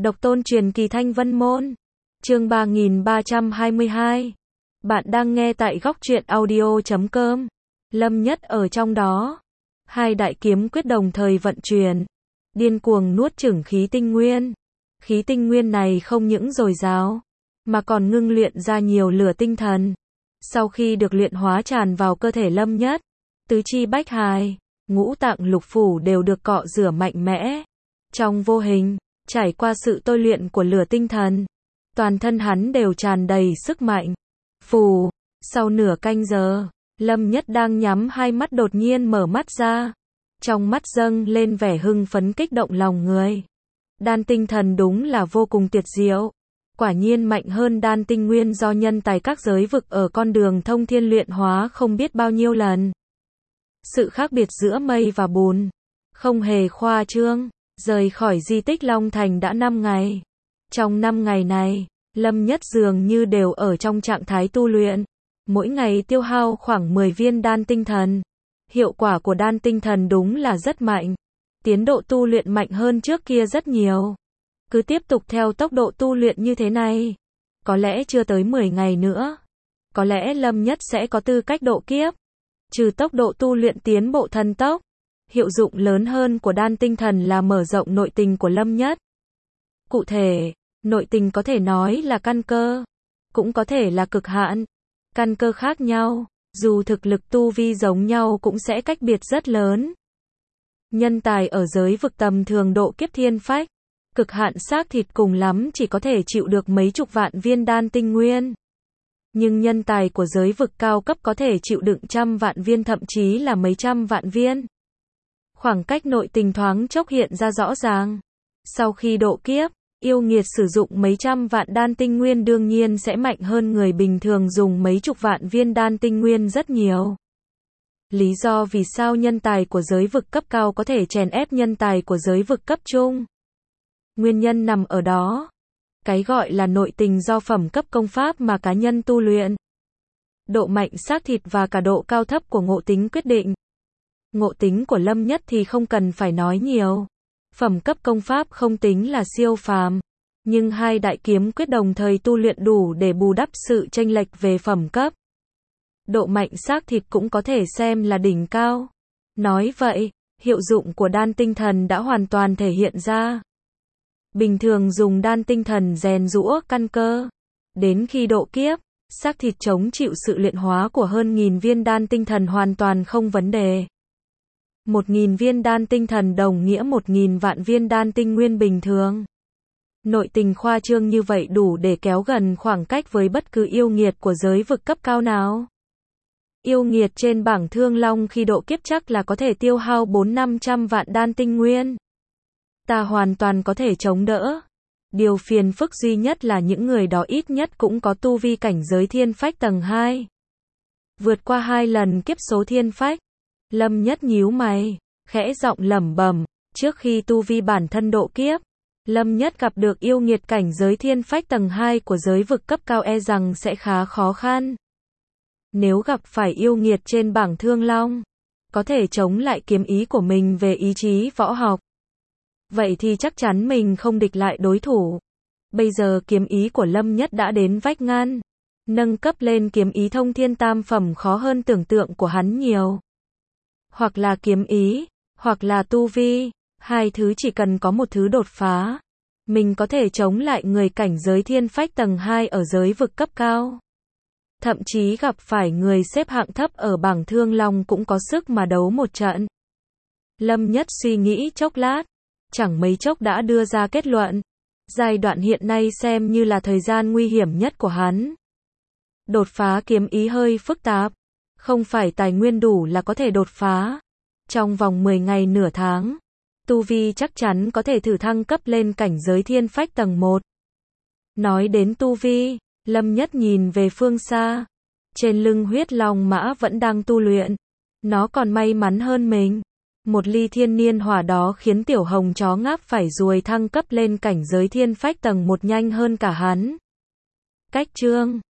Độc tôn truyền kỳ Thanh Vân Môn. Chương 3322. Bạn đang nghe tại góc truyện audio.com. Lâm Nhất ở trong đó. Hai đại kiếm quyết đồng thời vận chuyển, điên cuồng nuốt chửng khí tinh nguyên. Khí tinh nguyên này không những dồi dào, mà còn ngưng luyện ra nhiều lửa tinh thần. Sau khi được luyện hóa tràn vào cơ thể Lâm Nhất, tứ chi bách hài, ngũ tạng lục phủ đều được cọ rửa mạnh mẽ. Trong vô hình, trải qua sự tôi luyện của lửa tinh thần, toàn thân hắn đều tràn đầy sức mạnh. Phù, sau nửa canh giờ, Lâm Nhất đang nhắm hai mắt đột nhiên mở mắt ra. Trong mắt dâng lên vẻ hưng phấn kích động lòng người. Đan tinh thần đúng là vô cùng tuyệt diệu. Quả nhiên mạnh hơn đan tinh nguyên do nhân tài các giới vực ở con đường thông thiên luyện hóa không biết bao nhiêu lần. Sự khác biệt giữa mây và bùn không hề khoa trương. Rời khỏi di tích Long Thành đã 5 ngày. Trong 5 ngày này, Lâm Nhất dường như đều ở trong trạng thái tu luyện. Mỗi ngày tiêu hao khoảng 10 viên đan tinh thần. Hiệu quả của đan tinh thần đúng là rất mạnh. Tiến độ tu luyện mạnh hơn trước kia rất nhiều. Cứ tiếp tục theo tốc độ tu luyện như thế này, có lẽ chưa tới 10 ngày nữa, có lẽ Lâm Nhất sẽ có tư cách độ kiếp. Trừ tốc độ tu luyện tiến bộ thần tốc, hiệu dụng lớn hơn của đan tinh thần là mở rộng nội tình của Lâm Nhất. Cụ thể, nội tình có thể nói là căn cơ, cũng có thể là cực hạn. Căn cơ khác nhau, dù thực lực tu vi giống nhau cũng sẽ cách biệt rất lớn. Nhân tài ở giới vực tầm thường độ kiếp thiên phách, cực hạn xác thịt cùng lắm chỉ có thể chịu được mấy chục vạn viên đan tinh nguyên. Nhưng nhân tài của giới vực cao cấp có thể chịu đựng trăm vạn viên, thậm chí là mấy trăm vạn viên. Khoảng cách nội tình thoáng chốc hiện ra rõ ràng. Sau khi độ kiếp, yêu nghiệt sử dụng mấy trăm vạn đan tinh nguyên đương nhiên sẽ mạnh hơn người bình thường dùng mấy chục vạn viên đan tinh nguyên rất nhiều. Lý do vì sao nhân tài của giới vực cấp cao có thể chèn ép nhân tài của giới vực cấp trung? Nguyên nhân nằm ở đó. Cái gọi là nội tình do phẩm cấp công pháp mà cá nhân tu luyện. Độ mạnh xác thịt và cả độ cao thấp của ngộ tính quyết định. Ngộ tính của Lâm Nhất thì không cần phải nói nhiều. Phẩm cấp công pháp không tính là siêu phàm, nhưng hai đại kiếm quyết đồng thời tu luyện đủ để bù đắp sự chênh lệch về phẩm cấp. Độ mạnh xác thịt cũng có thể xem là đỉnh cao. Nói vậy, hiệu dụng của đan tinh thần đã hoàn toàn thể hiện ra. Bình thường dùng đan tinh thần rèn giũa căn cơ. Đến khi độ kiếp, xác thịt chống chịu sự luyện hóa của hơn 1000 viên đan tinh thần hoàn toàn không vấn đề. 1000 viên đan tinh thần đồng nghĩa 1000 vạn viên đan tinh nguyên bình thường. Nội tình khoa trương như vậy đủ để kéo gần khoảng cách với bất cứ yêu nghiệt của giới vực cấp cao nào. Yêu nghiệt trên bảng Thương Long khi độ kiếp chắc là có thể tiêu hao 400-500 vạn đan tinh nguyên. Ta hoàn toàn có thể chống đỡ. Điều phiền phức duy nhất là những người đó ít nhất cũng có tu vi cảnh giới thiên phách tầng 2. Vượt qua 2 lần kiếp số thiên phách. Lâm Nhất nhíu mày, khẽ giọng lẩm bẩm, trước khi tu vi bản thân độ kiếp, Lâm Nhất gặp được yêu nghiệt cảnh giới thiên phách tầng 2 của giới vực cấp cao e rằng sẽ khá khó khăn. Nếu gặp phải yêu nghiệt trên bảng Thương Long, có thể chống lại kiếm ý của mình về ý chí võ học. Vậy thì chắc chắn mình không địch lại đối thủ. Bây giờ kiếm ý của Lâm Nhất đã đến vách ngăn. Nâng cấp lên kiếm ý thông thiên tam phẩm khó hơn tưởng tượng của hắn nhiều. Hoặc là kiếm ý, hoặc là tu vi, hai thứ chỉ cần có một thứ đột phá, mình có thể chống lại người cảnh giới thiên phách tầng 2 ở giới vực cấp cao. Thậm chí gặp phải người xếp hạng thấp ở bảng Thương Long cũng có sức mà đấu một trận. Lâm Nhất suy nghĩ chốc lát, chẳng mấy chốc đã đưa ra kết luận. Giai đoạn hiện nay xem như là thời gian nguy hiểm nhất của hắn. Đột phá kiếm ý hơi phức tạp. Không phải tài nguyên đủ là có thể đột phá. Trong vòng 10 ngày nửa tháng, tu vi chắc chắn có thể thử thăng cấp lên cảnh giới thiên phách tầng 1. Nói đến tu vi, Lâm Nhất nhìn về phương xa. Trên lưng huyết long mã vẫn đang tu luyện. Nó còn may mắn hơn mình. Một ly thiên niên hỏa đó khiến tiểu hồng chó ngáp phải ruồi thăng cấp lên cảnh giới thiên phách tầng 1 nhanh hơn cả hắn. Cách chương